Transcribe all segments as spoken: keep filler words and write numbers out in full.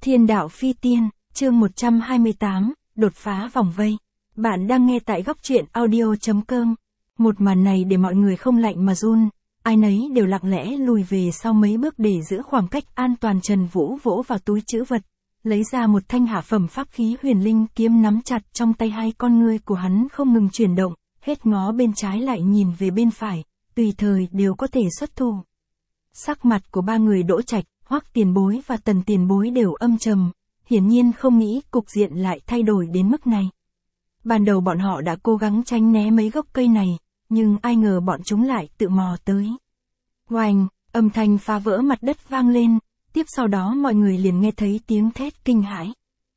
Thiên đạo phi tiên, chương một trăm hai mươi tám, đột phá vòng vây. Bạn đang nghe tại góc truyện audio.com. Một màn này để mọi người không lạnh mà run, ai nấy đều lặng lẽ lùi về sau mấy bước để giữ khoảng cách an toàn. Trần Vũ vỗ vào túi trữ vật, lấy ra một thanh hạ phẩm pháp khí huyền linh kiếm nắm chặt trong tay. Hai con ngươi của hắn không ngừng chuyển động, hết ngó bên trái lại nhìn về bên phải, tùy thời đều có thể xuất thủ. Sắc mặt của ba người Đỗ Trạch, Hoắc Tiền Bối và Tần Tiền Bối đều âm trầm, hiển nhiên không nghĩ cục diện lại thay đổi đến mức này. Ban đầu bọn họ đã cố gắng tránh né mấy gốc cây này, nhưng ai ngờ bọn chúng lại tự mò tới. Oanh, âm thanh phá vỡ mặt đất vang lên, tiếp sau đó mọi người liền nghe thấy tiếng thét kinh hãi.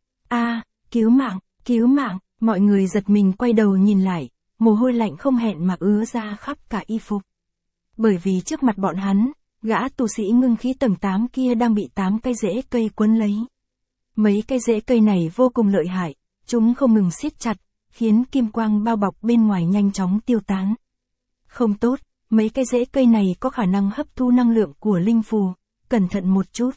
A, cứu mạng, cứu mạng, mọi người giật mình quay đầu nhìn lại, mồ hôi lạnh không hẹn mà ứa ra khắp cả y phục. Bởi vì trước mặt bọn hắn, gã tu sĩ ngưng khí tầng tám kia đang bị tám cây rễ cây quấn lấy. Mấy cây rễ cây này vô cùng lợi hại, chúng không ngừng siết chặt, khiến kim quang bao bọc bên ngoài nhanh chóng tiêu tán. Không tốt, mấy cây rễ cây này có khả năng hấp thu năng lượng của linh phù, cẩn thận một chút.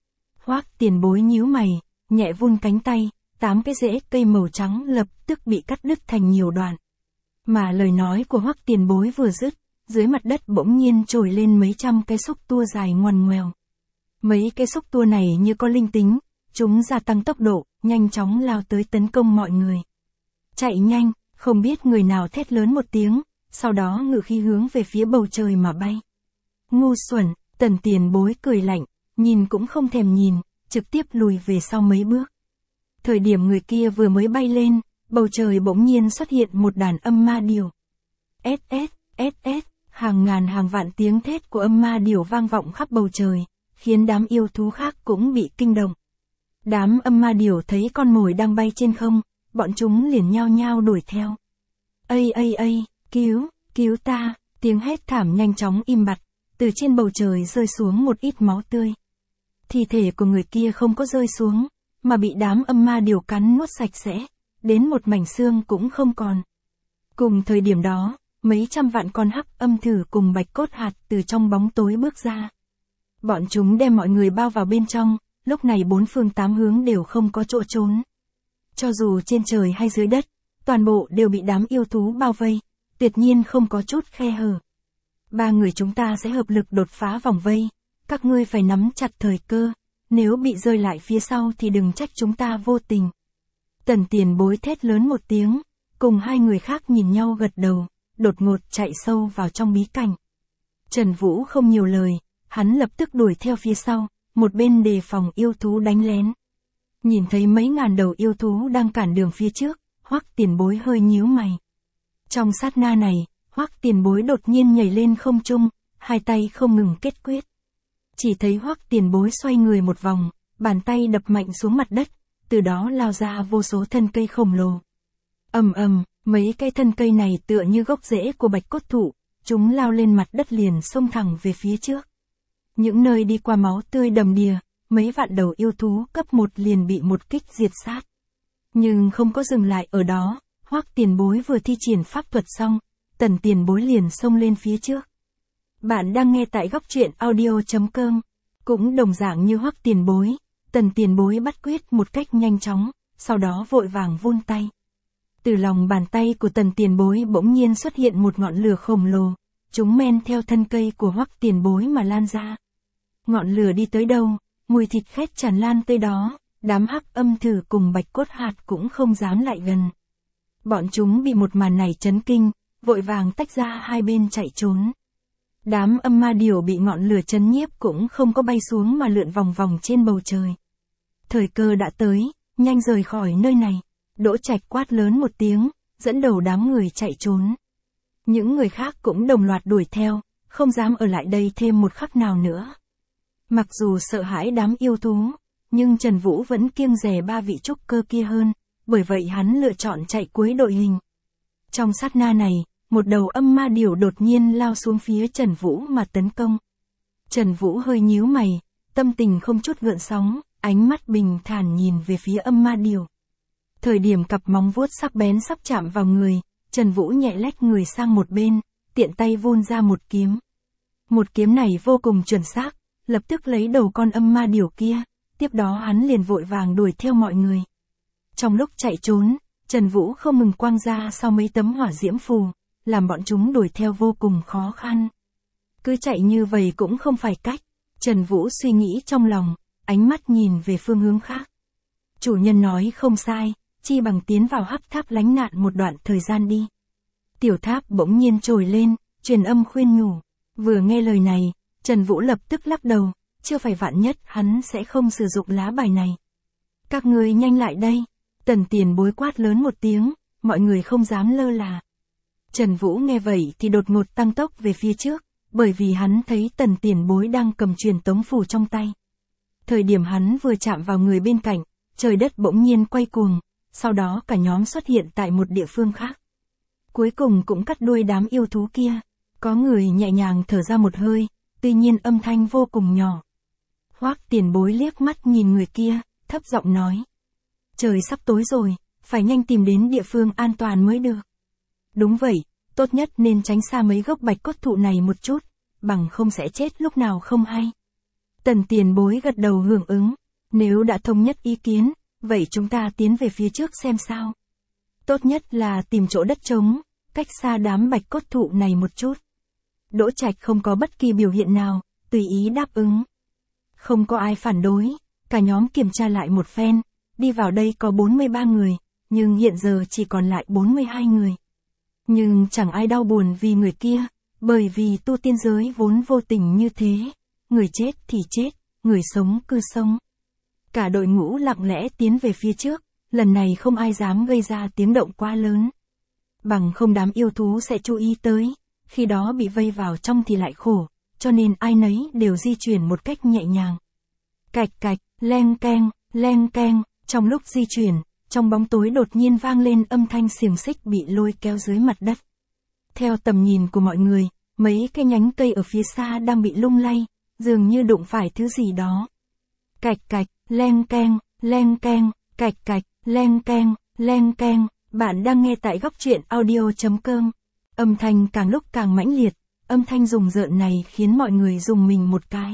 Hoắc Tiền Bối nhíu mày, nhẹ vung cánh tay, tám cái rễ cây màu trắng lập tức bị cắt đứt thành nhiều đoạn. Mà lời nói của Hoắc Tiền Bối vừa dứt, dưới mặt đất bỗng nhiên trồi lên mấy trăm cái xúc tua dài ngoằn ngoèo. Mấy cái xúc tua này như có linh tính, chúng gia tăng tốc độ, nhanh chóng lao tới tấn công mọi người. Chạy nhanh, không biết người nào thét lớn một tiếng, sau đó ngự khí hướng về phía bầu trời mà bay. Ngu xuẩn, Tần Tiền Bối cười lạnh, nhìn cũng không thèm nhìn, trực tiếp lùi về sau mấy bước. Thời điểm người kia vừa mới bay lên, bầu trời bỗng nhiên xuất hiện một đàn âm ma điểu. S S, S S, hàng ngàn hàng vạn tiếng thét của âm ma điểu vang vọng khắp bầu trời, khiến đám yêu thú khác cũng bị kinh động. Đám âm ma điểu thấy con mồi đang bay trên không, bọn chúng liền nhao nhao đuổi theo. Ây ây ây, cứu, cứu ta, tiếng hét thảm nhanh chóng im bặt, từ trên bầu trời rơi xuống một ít máu tươi. Thi thể của người kia không có rơi xuống, mà bị đám âm ma điểu cắn nuốt sạch sẽ, đến một mảnh xương cũng không còn. Cùng thời điểm đó, mấy trăm vạn con hắc âm thử cùng bạch cốt hạt từ trong bóng tối bước ra. Bọn chúng đem mọi người bao vào bên trong, lúc này bốn phương tám hướng đều không có chỗ trốn. Cho dù trên trời hay dưới đất, toàn bộ đều bị đám yêu thú bao vây, tuyệt nhiên không có chút khe hở. Ba người chúng ta sẽ hợp lực đột phá vòng vây, các ngươi phải nắm chặt thời cơ, nếu bị rơi lại phía sau thì đừng trách chúng ta vô tình. Tần Tiền Bối thét lớn một tiếng, cùng hai người khác nhìn nhau gật đầu, đột ngột chạy sâu vào trong bí cảnh. Trần Vũ không nhiều lời, hắn lập tức đuổi theo phía sau, một bên đề phòng yêu thú đánh lén. Nhìn thấy mấy ngàn đầu yêu thú đang cản đường phía trước, Hoắc Tiền Bối hơi nhíu mày. Trong sát na này, Hoắc Tiền Bối đột nhiên nhảy lên không trung, hai tay không ngừng kết quyết. Chỉ thấy Hoắc Tiền Bối xoay người một vòng, bàn tay đập mạnh xuống mặt đất, từ đó lao ra vô số thân cây khổng lồ. Ầm ầm, mấy cây thân cây này tựa như gốc rễ của bạch cốt thụ, chúng lao lên mặt đất liền xông thẳng về phía trước. Những nơi đi qua máu tươi đầm đìa, mấy vạn đầu yêu thú cấp một liền bị một kích diệt sát. Nhưng không có dừng lại ở đó, Hoắc Tiền Bối vừa thi triển pháp thuật xong, Tần Tiền Bối liền xông lên phía trước. Bạn đang nghe tại góc truyện audio.com, cũng đồng dạng như Hoắc Tiền Bối, Tần Tiền Bối bắt quyết một cách nhanh chóng, sau đó vội vàng vươn tay. Từ lòng bàn tay của Tần Tiền Bối bỗng nhiên xuất hiện một ngọn lửa khổng lồ, chúng men theo thân cây của Hoắc Tiền Bối mà lan ra. Ngọn lửa đi tới đâu, mùi thịt khét tràn lan tới đó, đám hắc âm thử cùng bạch cốt hạt cũng không dám lại gần. Bọn chúng bị một màn này chấn kinh, vội vàng tách ra hai bên chạy trốn. Đám âm ma điểu bị ngọn lửa chấn nhiếp cũng không có bay xuống mà lượn vòng vòng trên bầu trời. Thời cơ đã tới, nhanh rời khỏi nơi này. Đỗ Trạch quát lớn một tiếng, dẫn đầu đám người chạy trốn. Những người khác cũng đồng loạt đuổi theo, không dám ở lại đây thêm một khắc nào nữa. Mặc dù sợ hãi đám yêu thú, nhưng Trần Vũ vẫn kiêng dè ba vị trúc cơ kia hơn, bởi vậy hắn lựa chọn chạy cuối đội hình. Trong sát na này, một đầu âm ma điểu đột nhiên lao xuống phía Trần Vũ mà tấn công. Trần Vũ hơi nhíu mày, tâm tình không chút gợn sóng, ánh mắt bình thản nhìn về phía âm ma điểu. Thời điểm cặp móng vuốt sắc bén sắp chạm vào người, Trần Vũ nhẹ lách người sang một bên, tiện tay vun ra một kiếm. Một kiếm này vô cùng chuẩn xác, lập tức lấy đầu con âm ma điểu kia, tiếp đó hắn liền vội vàng đuổi theo mọi người. Trong lúc chạy trốn, Trần Vũ không ngừng quăng ra sau mấy tấm hỏa diễm phù, làm bọn chúng đuổi theo vô cùng khó khăn. Cứ chạy như vậy cũng không phải cách, Trần Vũ suy nghĩ trong lòng, ánh mắt nhìn về phương hướng khác. Chủ nhân nói không sai, chi bằng tiến vào hắc tháp lánh nạn một đoạn thời gian đi. Tiểu tháp bỗng nhiên trồi lên, truyền âm khuyên nhủ. Vừa nghe lời này, Trần Vũ lập tức lắc đầu, chưa phải vạn nhất hắn sẽ không sử dụng lá bài này. Các ngươi nhanh lại đây. Tần Tiền Bối quát lớn một tiếng, mọi người không dám lơ là. Trần Vũ nghe vậy thì đột ngột tăng tốc về phía trước, bởi vì hắn thấy Tần Tiền Bối đang cầm truyền tống phù trong tay. Thời điểm hắn vừa chạm vào người bên cạnh, trời đất bỗng nhiên quay cuồng, sau đó cả nhóm xuất hiện tại một địa phương khác. Cuối cùng cũng cắt đuôi đám yêu thú kia, có người nhẹ nhàng thở ra một hơi, tuy nhiên âm thanh vô cùng nhỏ. Hoắc Tiền Bối liếc mắt nhìn người kia, thấp giọng nói. Trời sắp tối rồi, phải nhanh tìm đến địa phương an toàn mới được. Đúng vậy, tốt nhất nên tránh xa mấy gốc bạch cốt thụ này một chút, bằng không sẽ chết lúc nào không hay. Tần Tiền Bối gật đầu hưởng ứng, nếu đã thống nhất ý kiến, vậy chúng ta tiến về phía trước xem sao. Tốt nhất là tìm chỗ đất trống, cách xa đám bạch cốt thụ này một chút. Đỗ Trạch không có bất kỳ biểu hiện nào, tùy ý đáp ứng. Không có ai phản đối, cả nhóm kiểm tra lại một phen, đi vào đây có bốn mươi ba người, nhưng hiện giờ chỉ còn lại bốn mươi hai người. Nhưng chẳng ai đau buồn vì người kia, bởi vì tu tiên giới vốn vô tình như thế, người chết thì chết, người sống cứ sống. Cả đội ngũ lặng lẽ tiến về phía trước, lần này không ai dám gây ra tiếng động quá lớn. Bằng không đám yêu thú sẽ chú ý tới, khi đó bị vây vào trong thì lại khổ, cho nên ai nấy đều di chuyển một cách nhẹ nhàng. Cạch cạch, leng keng, leng keng, trong lúc di chuyển, trong bóng tối đột nhiên vang lên âm thanh xiềng xích bị lôi kéo dưới mặt đất. Theo tầm nhìn của mọi người, mấy cái nhánh cây ở phía xa đang bị lung lay, dường như đụng phải thứ gì đó. Cạch cạch, leng keng, leng keng, cạch cạch, leng keng, leng keng, bạn đang nghe tại góc truyện audio chấm com. Âm thanh càng lúc càng mãnh liệt, âm thanh rùng rợn này khiến mọi người rùng mình một cái.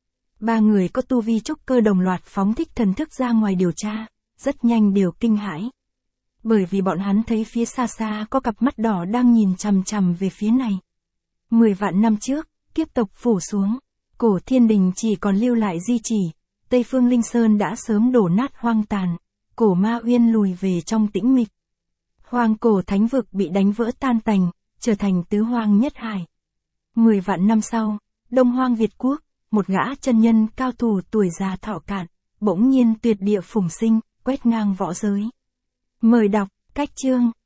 Ba người có tu vi trúc cơ đồng loạt phóng thích thần thức ra ngoài điều tra, rất nhanh đều kinh hãi. Bởi vì bọn hắn thấy phía xa xa có cặp mắt đỏ đang nhìn chằm chằm về phía này. Mười vạn năm trước, kiếp tộc phủ xuống, cổ thiên đình chỉ còn lưu lại di chỉ, Tây Phương Linh Sơn đã sớm đổ nát hoang tàn, cổ ma uyên lùi về trong tĩnh mịch. Hoang cổ thánh vực bị đánh vỡ tan tành, trở thành tứ hoang nhất hải. Mười vạn năm sau, Đông Hoang Việt Quốc, một gã chân nhân cao thủ tuổi già thọ cạn, bỗng nhiên tuyệt địa phùng sinh, quét ngang võ giới. Mời đọc, cách chương.